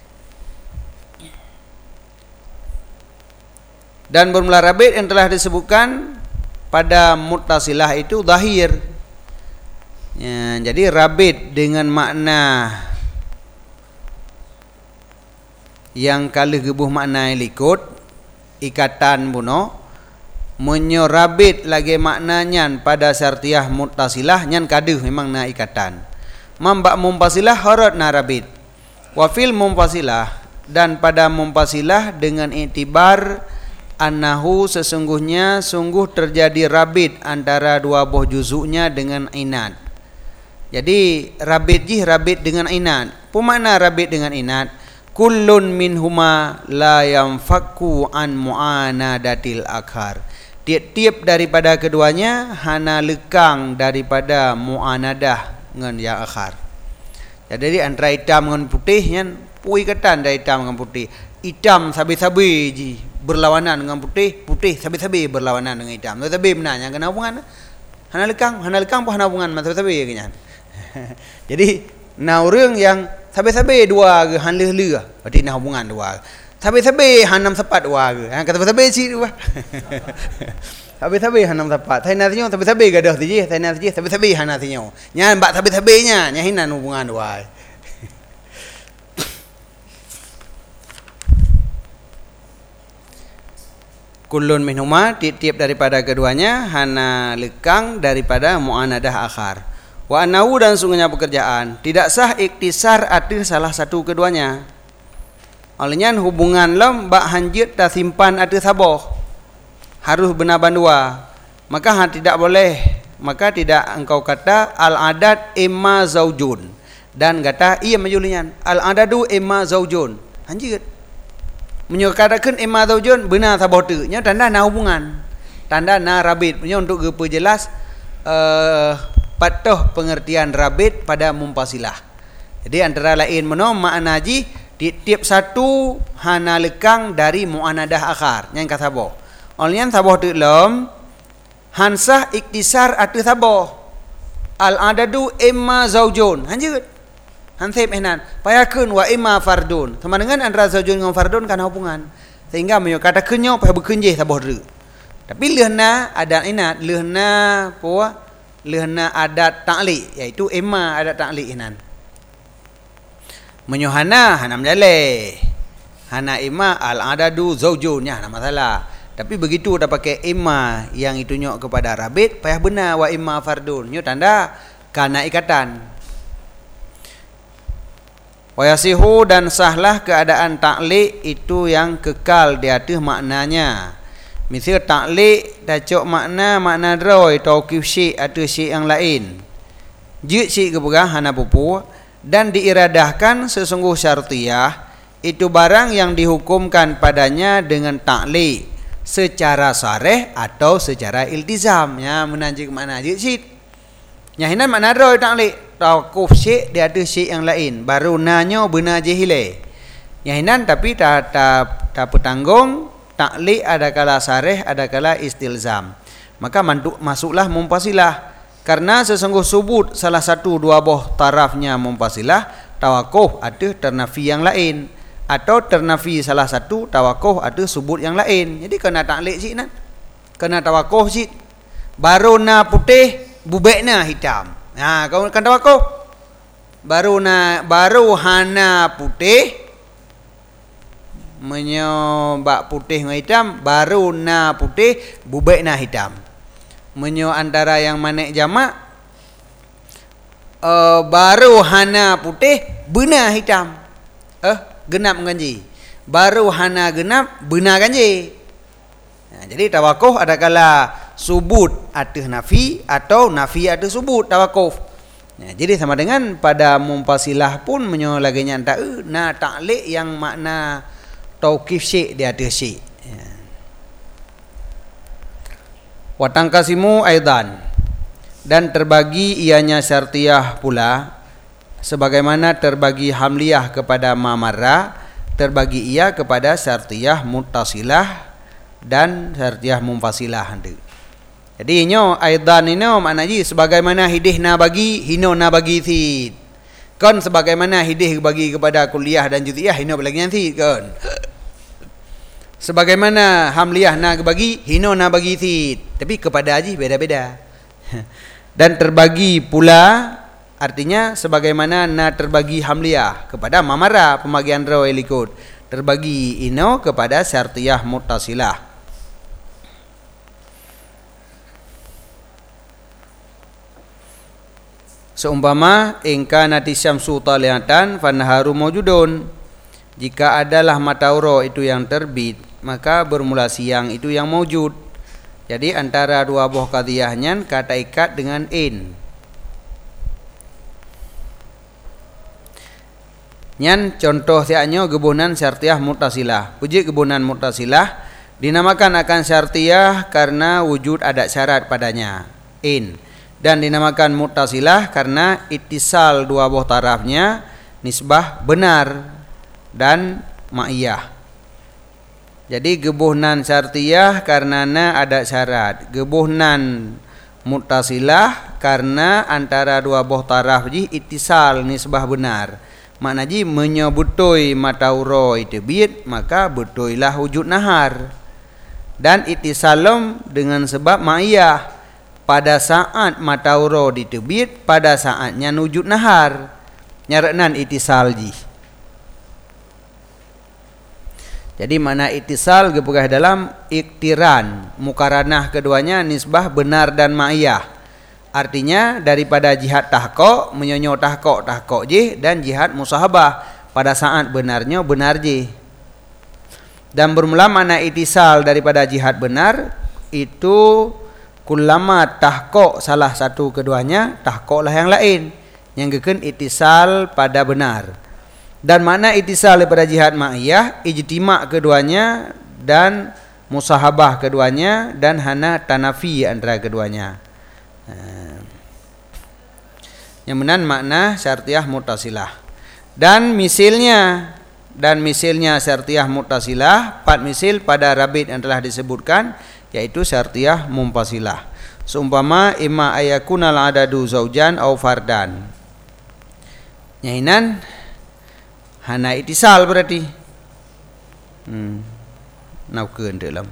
Dan bermula rabit yang telah disebutkan pada muttasilah itu zahir. Ya, jadi rabit dengan makna yang kali gebuh makna yang likut ikatan buno. Menyo rabit lagi maknanya pada syartiyah muttasilah nyan kaduh memang na ikatan. Mambak munfasilah harat na rabit. Wa fil munfasilah, dan pada munfasilah dengan iktibar annahu sungguh terjadi rabit antara dua buah juzuknya dengan inad. Jadi rabit dengan inad. Apa makna rabit dengan inad? Kullun minhuma la yanfakku an mu'anadatil akhar. Tiap-tiap daripada keduanya hana lekang daripada mu'anadah dengan yang akhar. Jadi antara hitam dengan putih kan pui ketan dari hitam dengan putih. Hitam sabi-sabi ji berlawanan dengan putih, putih sabi-sabi berlawanan dengan hitam. Sabi benarnya kena hubungan. Hana lekang pun hana hubungan dengan sabi kan. Jadi naurung yang sabi-sabi dua ke han leh-leh berarti nah hubungan dua. Sabi-sabi hanam sepat dua ke. Kata sabi si dua. Sabi-sabi hanam sepat. Thai nasinya sabi-sabi gadah tu je. Thai nasinya sabi-sabi han nasinya. Nya bak sabi-sabinya nya hinan hubungan dua. Kullun minhuma tiap-tiap daripada keduanya hana lekang daripada mu'anadah akhar. Wa annahu dan sungguhnya pekerjaan tidak sah iktisar arti salah satu keduanya. Olehnya hubungan lem bak hanjit dah simpan arti saboh harus benar bandua. Maka tidak boleh, maka tidak engkau kata al-adat imma zaujun dan kata ia majulian al-adadu imma zaujun. Hanjit menyukarakan imma zaujun benar saboh tu nya tanda na hubungan. Tanda na rabit punya untuk jelas patuh pengertian rabit pada mumpasilah. Jadi antara lain meno makna ji tiap satu hana lekang dari mu'anadah akhar yang kata saboh. Olehnya saboh tu lem hansah iktisar atu saboh. Al adadu imma zaujun. Hanjut. Hansib ihnan. Payakeun wa imma fardun. Sama dengan antara zaujun dengan fardun kana hubungan. Sehingga menyo kata kenyo payah bekenje saboh tu. Tapi lehna adat inat, lehna puah lehna adat ta'liq iaitu imma adat ta'liq inan. Menyuhana hana menjaleh. Hana imma al-adadu zaujunnya hana masalah. Tapi begitu dah pakai imma yang itu nyok kepada rabit payah benar wa imma fardun. Nyo tanda kana ikatan. Wa yasihu dan sahlah keadaan ta'liq itu yang kekal di atas maknanya. Misal ta'liq dah cok makna droi tauqif syai' atau syai' yang lain. Jid syai' keperang hana pupu dan diiradahkan sesungguh syartiyah itu barang yang dihukumkan padanya dengan ta'liq secara sareh atau secara iltizam. Ya menanjik makna jid syai'. Nyahinan makna droi ta'liq tauqif syai' di atas syai' yang lain baru nanyo benar jahile. Nyahinan tapi tak petanggung ta'liq ada kala sareh ada kala istilzam. Maka masuklah mumpasilah karena sesungguh subut salah satu dua buah tarafnya mumpasilah tawakuf ada ternafi yang lain atau ternafi salah satu tawakuf ada subut yang lain. Jadi kena ta'liq sik nan. Kena tawakuf sik. Baru na putih bubekna hitam. Nah, kau kan tawakuf. Baru hana putih menyobak putih dengan hitam baru na putih bubek na hitam. Menyo antara yang manik jamak baru hana putih benar hitam. Genap ganji. Baru hana genap benar ganji. Jadi tawakuf ada kala subut atas nafi atau nafi atas subut tawakuf. Jadi sama dengan pada mumpasilah pun menyo lagi nyanta na ta'liq yang makna tauqif syai' di atas syai'. Wa tangkasimu aidan dan terbagi ianya syartiyah pula sebagaimana terbagi hamliyah kepada ma marra terbagi ia kepada syartiyah muttasilah dan syartiyah munfasilah hande. Jadi inyo aidan ino maknanya sebagaimana hidih na bagi hino na bagi sid. Kan sebagaimana hidih bagi kepada kuliah dan juz'iyah hino bagi nanti kan. Sebagaimana hamliyah na bagi hino na bagi sid. Tapi kepada haji beda-beda. Dan terbagi pula artinya sebagaimana na terbagi hamliyah kepada mamara pembagian rawi likut. Terbagi ino kepada syartiyah muttasilah. Seumpama ingka nati syamsu talihatan fanharu mawjudun. Jika adalah matahari itu yang terbit, maka bermula siang itu yang maujud. Jadi antara dua buah qadhiyahnya kata ikat dengan in. Nyan contoh tiaknya gebunan syartiyah muttasilah. Uji gebunan muttasilah dinamakan akan syartiyah karena wujud ada syarat padanya, in. Dan dinamakan muttasilah karena ittisal dua buah tarafnya nisbah benar dan ma'iyah. Jadi gebuhnan syartiyah karena ada syarat. Gebuhnan muttasilah karena antara dua buah taraf ji ittisal nisbah benar. Makna ji menyebutoi matauro itu bid, maka betuilah wujud nahar. Dan ittisalum dengan sebab ma'iyah. Pada saat matauro ditebit, pada saatnya wujud nahar. Nyaraknan ittisal ji. Jadi mana ittisal gepegah dalam iktiran, mukaranah keduanya nisbah benar dan ma'iyah. Artinya daripada jihad tahqiq menyonyo tahqiq je dan jihad musahabah pada saat benarnya benar je. Dan bermula mana ittisal daripada jihad benar itu kullama tahqiq salah satu keduanya tahqiqlah yang lain yang geken ittisal pada benar. Dan mana ittisal daripada jihad ma'iyah ijtima' keduanya dan musahabah keduanya dan hana tanafi antara keduanya. Yang menan makna syartiyah muttasilah. Dan misilnya syartiyah muttasilah 4 misil pada rabit yang telah disebutkan yaitu syartiyah mumpasilah. Seumpama imma ayakunal adadu zaujan au fardan. Nyahinan hana ittisal berarti. Naukeun dalam.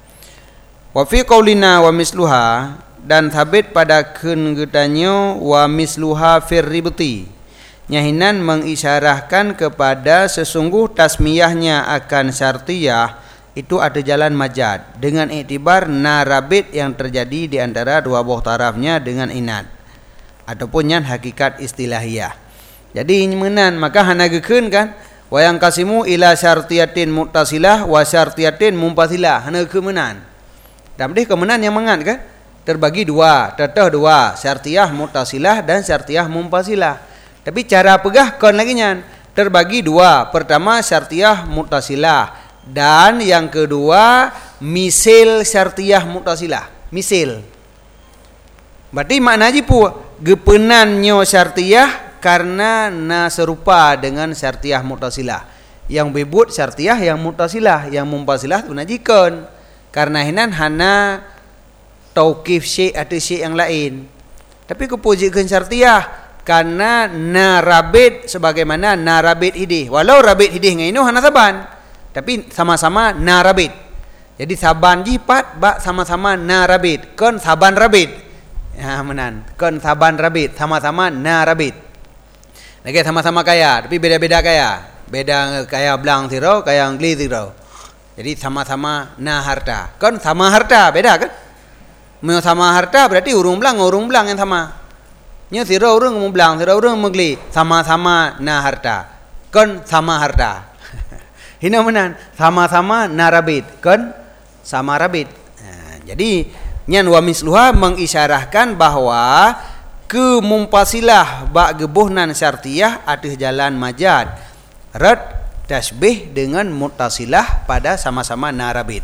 Wa fi qaulina wa misluha dan sabit pada kengetanyo wa misluha fir ribti. Nyahinan mengisyarahkan kepada sesungguh tasmiyahnya akan syartiyah itu ada jalan majad dengan iktibar narabit yang terjadi di antara dua buah tarafnya dengan inat ataupun yang hakikat istilahiyah. Jadi menan maka hana gekeun kan wa yang kasimu ila syartiyatin muttasilah wa syartiyatin mumpasilah hana kemenan. Dan deh kemenan yang mengan kan terbagi dua, teteh dua, syartiyah muttasilah dan syartiyah mumpasilah. Tapi cara pegah kon lagi nyan terbagi dua. Pertama syartiyah muttasilah dan yang kedua misil syartiyah muttasilah. Misil. Berarti makna ji pu gepenannya syartiyah karena na serupa dengan syartiyah muttasilah. Yang bebut syartiyah yang muttasilah, yang mumpasilah tu najikon. Karena hinan hana tauqif syai' atau syai' yang lain. Tapi kepujikan syartiyah karena narabit sebagaimana narabit hidih. Walau rabit hidih ngaino hana saban, tapi sama-sama narabit. Jadi saban jipat bak sama-sama narabit. Kon saban rabit. Ya menan. Kon saban rabit sama-sama narabit. Lagi sama-sama kaya, tapi beda-beda kaya. Beda kaya belang tiro, kaya angli tiro. Jadi sama-sama na harta. Kon sama harta, beda kan? Mau sama harta berarti urung belang yang sama. Nya sira urung belang, sira urung megli, sama-sama na harta. Kon sama harta. Hina menan, sama-sama narabit, kon sama rabit. Jadi nyan wa misluha mengisyarahkan bahwa kemumpasilah bak gebuhnan syartiyah ada jalan majad. Rad tasbih dengan muttasilah pada sama-sama narabit.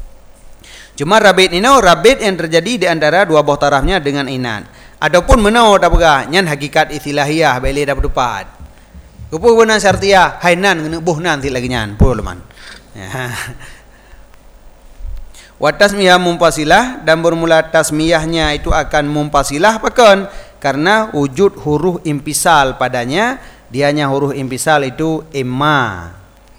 Cuma rabit ini rabit yang terjadi di antara dua buah tarafnya dengan inan. Adapun menau tak pegah nyan hakikat istilahiyah beli dapat dupat. Kupu benan syartiyah hainan ngene buhnan ti lagi nyan puluman. Wa tasmiyah mumpasilah dan bermula tasmiyahnya itu akan mumpasilah pakon karena wujud huruf impisal padanya. Dianya huruf impisal itu imma.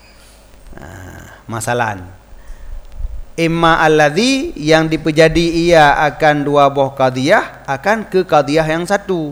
Masalan imma alladhi yang dipejadi ia akan dua buah qadhiyah akan ke qadhiyah yang satu.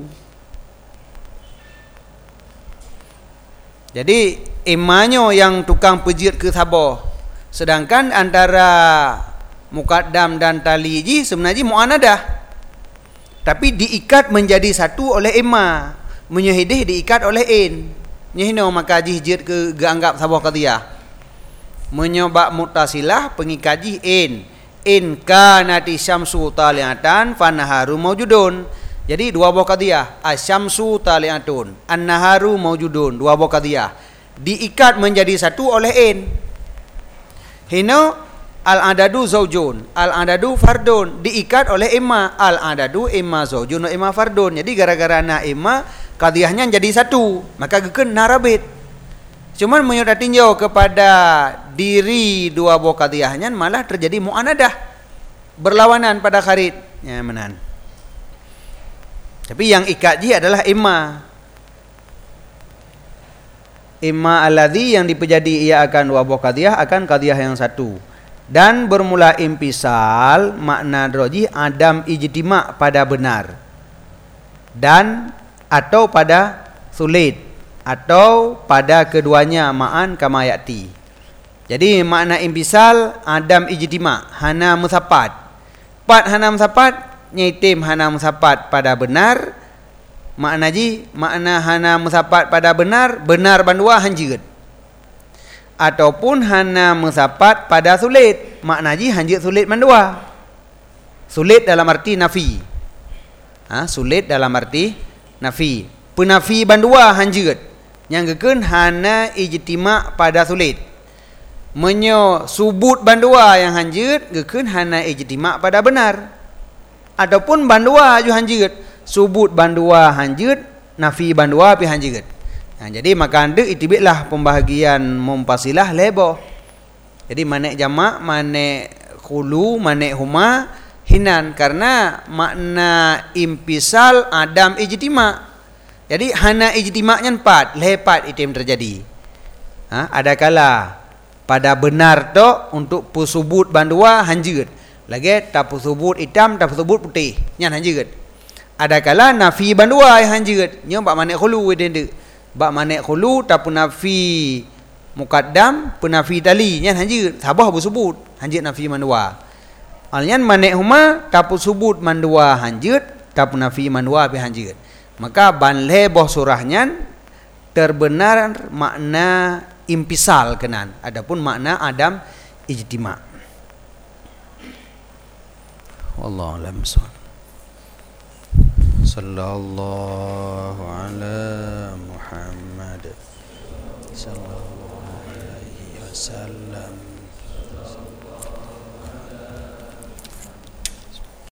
Jadi immanyo yang tukang pejit ke sabar. Sedangkan antara muqaddam dan taliji sebenarnya mu'anadah. Tapi diikat menjadi satu oleh imma. Menyahidih diikat oleh in. Nyahino maka jihjid ke anggap sabar qadhiyah. Menyebab Mu'tazilah pengikaji in kanati syamsu taliatan fanaharu maujudun. Jadi dua buah qadiyah, asyamsu taliatun, an-naharu maujudun, dua buah qadiyah diikat menjadi satu oleh in. Hina al-adadu zaujun, al-adadu fardun, diikat oleh imma, al-adadu imma zaujun wa imma fardun. Jadi gara-gara na imma qadiyahnya jadi satu, maka gekeun narabit. Cuman menyudah tinjau kepada diri dua buah qadiyahnya malah terjadi mu'anadah, berlawanan pada kharid. Ya menan. Tapi yang ikaji adalah imma alladhi yang dipejadi ia akan dua buah qadiyah akan qadiyah yang satu. Dan bermula impisal makna roji adam ijtima' pada benar dan atau pada sulit atau pada keduanya ma'an kama ya'ti. Jadi makna impisal adam ijtima' hana musapat. Pat hana musapat nyaitim hana musapat pada benar. Makna hana musapat pada benar bandua hanjit. Ataupun hana musapat pada sulit. Makna hanjit sulit bandua. Sulit dalam arti nafi. Sulit dalam arti nafi. Penafi bandua hanjit. Yang gekeun hana ijtima' pada sulit. Menyo subut bandua yang hanjit gekeun hana ijtima' pada benar. Ataupun bandua ju hanjit. Subut bandua hanjit, nafi bandua pi hanjit. Jadi maka ande itibitlah pembahagian mumpasilah lebo. Jadi manek jamak, manek khulu, manek huma hinan karena makna impisal adam ijtima'. Jadi hana ijtima'nya 4, lepat itu yang terjadi. Ada kala pada benar tu untuk pusubut bandua hanjit. Lagi tak pusubut hitam, tak pusubut putih, nyan hanjit. Ada kala nafi bandua yang hanjit. Nya bak manek khulu dende. Bak manek khulu tak punafi muqaddam, punafi tali, nyan hanjit. Sabah bersubut, hanjit nafi mandua. Alnyan manek huma tak pusubut mandua hanjit, tak punafi mandua pi hanjit. Maka banle boh surahnya terbenar makna impisal kenan. Adapun makna adam ijtima'. Wallahu a'lam bishawab. Sallallahu ala Muhammad sallallahu alaihi wasallam.